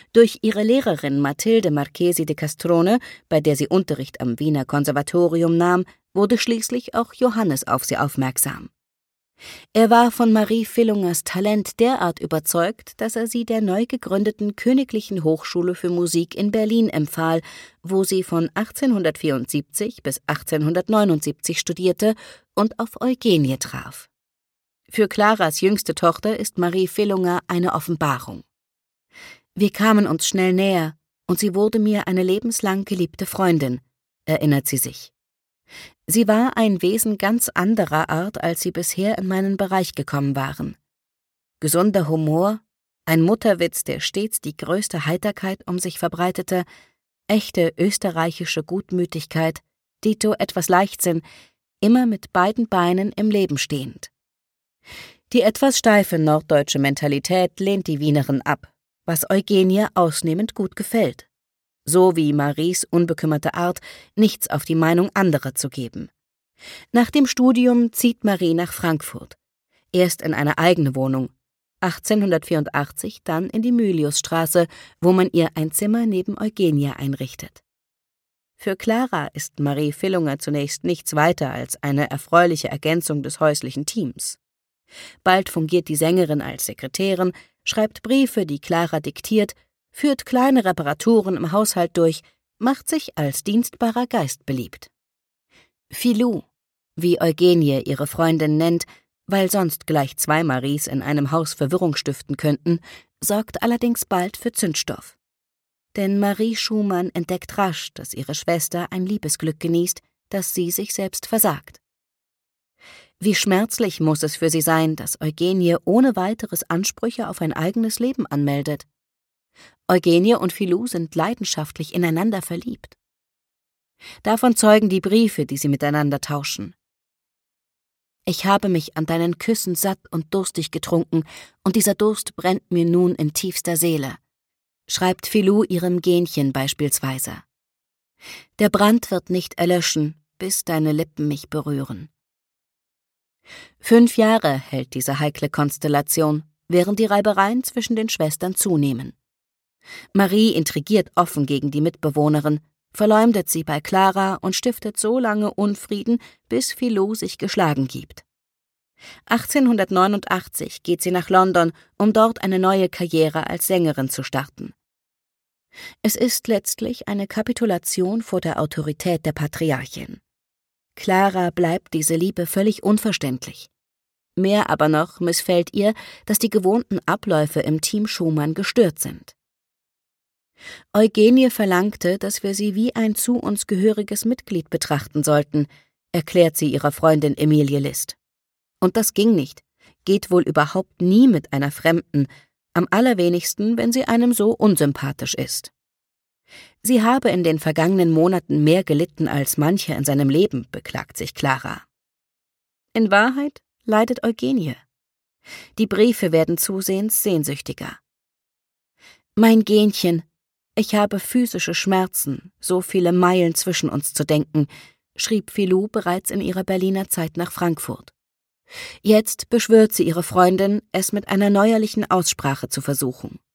Durch ihre Lehrerin Mathilde Marchesi de Castrone, bei der sie Unterricht am Wiener Konservatorium nahm, wurde schließlich auch Johannes auf sie aufmerksam. Er war von Marie Villungers Talent derart überzeugt, dass er sie der neu gegründeten Königlichen Hochschule für Musik in Berlin empfahl, wo sie von 1874 bis 1879 studierte und auf Eugenie traf. Für Claras jüngste Tochter ist Marie Villunger eine Offenbarung. »Wir kamen uns schnell näher, und sie wurde mir eine lebenslang geliebte Freundin«, erinnert sie sich. »Sie war ein Wesen ganz anderer Art, als sie bisher in meinen Bereich gekommen waren. Gesunder Humor, ein Mutterwitz, der stets die größte Heiterkeit um sich verbreitete, echte österreichische Gutmütigkeit, dito etwas Leichtsinn, immer mit beiden Beinen im Leben stehend. Die etwas steife norddeutsche Mentalität lehnt die Wienerin ab, was Eugenie ausnehmend gut gefällt. So wie Maries unbekümmerte Art, nichts auf die Meinung anderer zu geben. Nach dem Studium zieht Marie nach Frankfurt. Erst in eine eigene Wohnung, 1884 dann in die Myliusstraße, wo man ihr ein Zimmer neben Eugenie einrichtet. Für Clara ist Marie Villunger zunächst nichts weiter als eine erfreuliche Ergänzung des häuslichen Teams. Bald fungiert die Sängerin als Sekretärin, schreibt Briefe, die Clara diktiert, führt kleine Reparaturen im Haushalt durch, macht sich als dienstbarer Geist beliebt. Filou, wie Eugenie ihre Freundin nennt, weil sonst gleich zwei Maries in einem Haus Verwirrung stiften könnten, sorgt allerdings bald für Zündstoff. Denn Marie Schumann entdeckt rasch, dass ihre Schwester ein Liebesglück genießt, das sie sich selbst versagt. Wie schmerzlich muss es für sie sein, dass Eugenie ohne weiteres Ansprüche auf ein eigenes Leben anmeldet. Eugenie und Filou sind leidenschaftlich ineinander verliebt. Davon zeugen die Briefe, die sie miteinander tauschen. »Ich habe mich an deinen Küssen satt und durstig getrunken, und dieser Durst brennt mir nun in tiefster Seele«, schreibt Filou ihrem Genchen beispielsweise. »Der Brand wird nicht erlöschen, bis deine Lippen mich berühren.« 5 Jahre hält diese heikle Konstellation, während die Reibereien zwischen den Schwestern zunehmen. Marie intrigiert offen gegen die Mitbewohnerin, verleumdet sie bei Clara und stiftet so lange Unfrieden, bis Filou sich geschlagen gibt. 1889 geht sie nach London, um dort eine neue Karriere als Sängerin zu starten. Es ist letztlich eine Kapitulation vor der Autorität der Patriarchin. Clara bleibt diese Liebe völlig unverständlich. Mehr aber noch missfällt ihr, dass die gewohnten Abläufe im Team Schumann gestört sind. Eugenie verlangte, dass wir sie wie ein zu uns gehöriges Mitglied betrachten sollten, erklärt sie ihrer Freundin Emilie List. Und das ging nicht, geht wohl überhaupt nie mit einer Fremden, am allerwenigsten, wenn sie einem so unsympathisch ist. Sie habe in den vergangenen Monaten mehr gelitten als mancher in seinem Leben, beklagt sich Clara. In Wahrheit leidet Eugenie. Die Briefe werden zusehends sehnsüchtiger. »Mein Genchen, ich habe physische Schmerzen, so viele Meilen zwischen uns zu denken«, schrieb Filou bereits in ihrer Berliner Zeit nach Frankfurt. Jetzt beschwört sie ihre Freundin, es mit einer neuerlichen Aussprache zu versuchen.